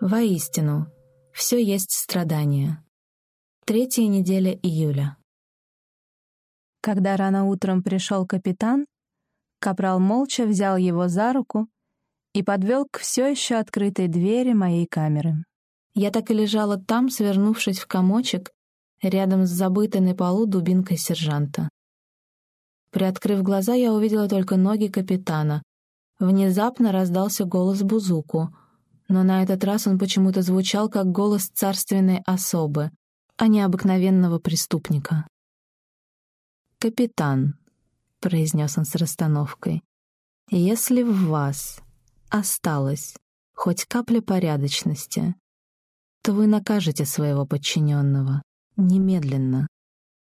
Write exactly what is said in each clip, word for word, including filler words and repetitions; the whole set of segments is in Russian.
Воистину, все есть страдание. Третья неделя июля. Когда рано утром пришел капитан, капрал молча взял его за руку и подвел к все еще открытой двери моей камеры. Я так и лежала там, свернувшись в комочек, рядом с забытой на полу дубинкой сержанта. Приоткрыв глаза, я увидела только ноги капитана. Внезапно раздался голос Бузуку, но на этот раз он почему-то звучал как голос царственной особы, а не обыкновенного преступника. «Капитан», — произнес он с расстановкой, — «если в вас осталась хоть капля порядочности, то вы накажете своего подчиненного немедленно».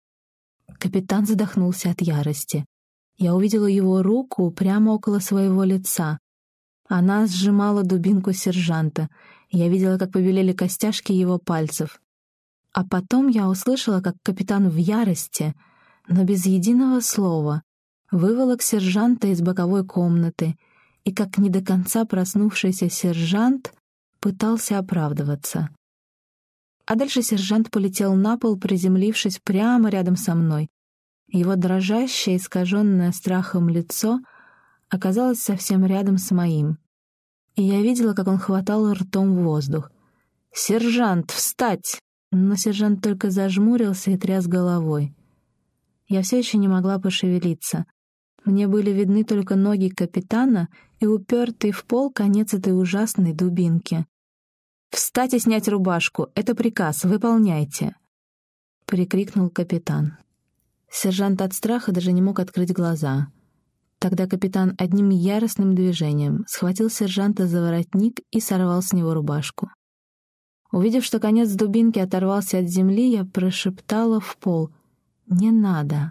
Капитан задохнулся от ярости. Я увидела его руку прямо около своего лица. Она сжимала дубинку сержанта. Я видела, как побелели костяшки его пальцев. А потом я услышала, как капитан в ярости, но без единого слова, выволок сержанта из боковой комнаты, и как не до конца проснувшийся сержант пытался оправдываться. А дальше сержант полетел на пол, приземлившись прямо рядом со мной. Его дрожащее, искаженное страхом лицо оказалось совсем рядом с моим. И я видела, как он хватал ртом воздух. «Сержант, встать!» Но сержант только зажмурился и тряс головой. Я все еще не могла пошевелиться. Мне были видны только ноги капитана и упертый в пол конец этой ужасной дубинки. «Встать и снять рубашку! Это приказ! Выполняйте!» — прикрикнул капитан. Сержант от страха даже не мог открыть глаза. Тогда капитан одним яростным движением схватил сержанта за воротник и сорвал с него рубашку. Увидев, что конец дубинки оторвался от земли, я прошептала в пол: «Не надо».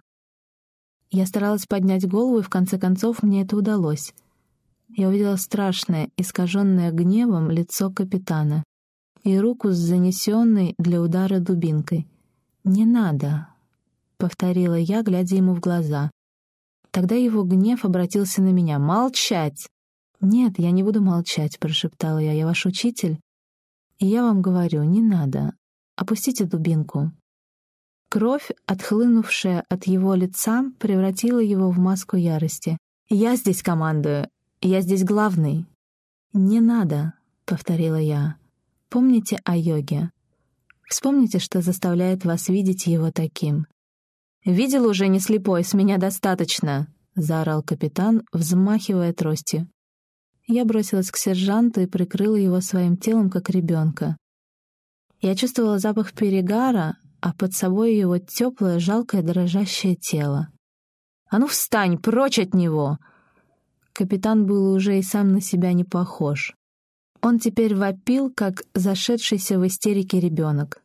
Я старалась поднять голову, и в конце концов мне это удалось. Я увидела страшное, искаженное гневом лицо капитана и руку с занесенной для удара дубинкой. «Не надо», — повторила я, глядя ему в глаза. Тогда его гнев обратился на меня. «Молчать!» «Нет, я не буду молчать», — прошептала я. «Я ваш учитель, и я вам говорю, не надо. Опустите дубинку». Кровь, отхлынувшая от его лица, превратила его в маску ярости. «Я здесь командую. Я здесь главный». «Не надо», — повторила я. «Помните о йоге. Вспомните, что заставляет вас видеть его таким». «Видел уже, не слепой, с меня достаточно», — заорал капитан, взмахивая тростью. Я бросилась к сержанту и прикрыла его своим телом, как ребенка. Я чувствовала запах перегара, а под собой его теплое, жалкое, дрожащее тело. «А ну встань, прочь от него!» Капитан был уже и сам на себя не похож. Он теперь вопил, как зашедшийся в истерике ребенок.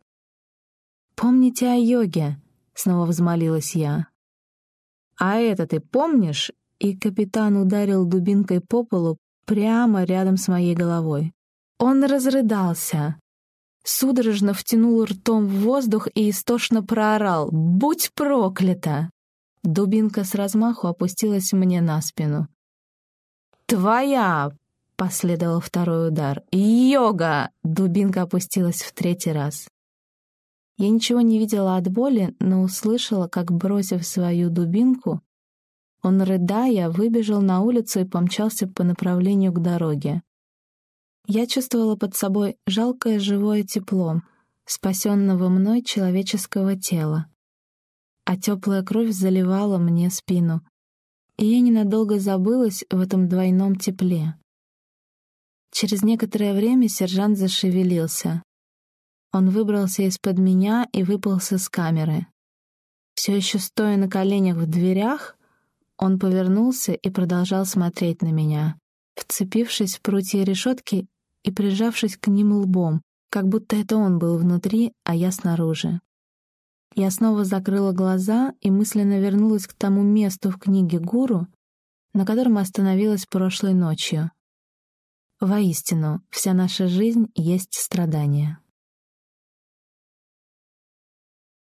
«Помните о йоге!» — снова взмолилась я. «А это ты помнишь?» И капитан ударил дубинкой по полу прямо рядом с моей головой. Он разрыдался, судорожно втянул ртом в воздух и истошно проорал: «Будь проклята!» Дубинка с размаху опустилась мне на спину. «Твоя!» — последовал второй удар. «Йога!» — дубинка опустилась в третий раз. Я ничего не видела от боли, но услышала, как, бросив свою дубинку, он, рыдая, выбежал на улицу и помчался по направлению к дороге. Я чувствовала под собой жалкое живое тепло спасенного мной человеческого тела, а теплая кровь заливала мне спину, и я ненадолго забылась в этом двойном тепле. Через некоторое время сержант зашевелился. Он выбрался из-под меня и выполз из камеры. Все еще стоя на коленях в дверях, он повернулся и продолжал смотреть на меня, вцепившись в прутья решетки и прижавшись к ним лбом, как будто это он был внутри, а я снаружи. Я снова закрыла глаза и мысленно вернулась к тому месту в книге Гуру, на котором остановилась прошлой ночью. Воистину, вся наша жизнь есть страдание.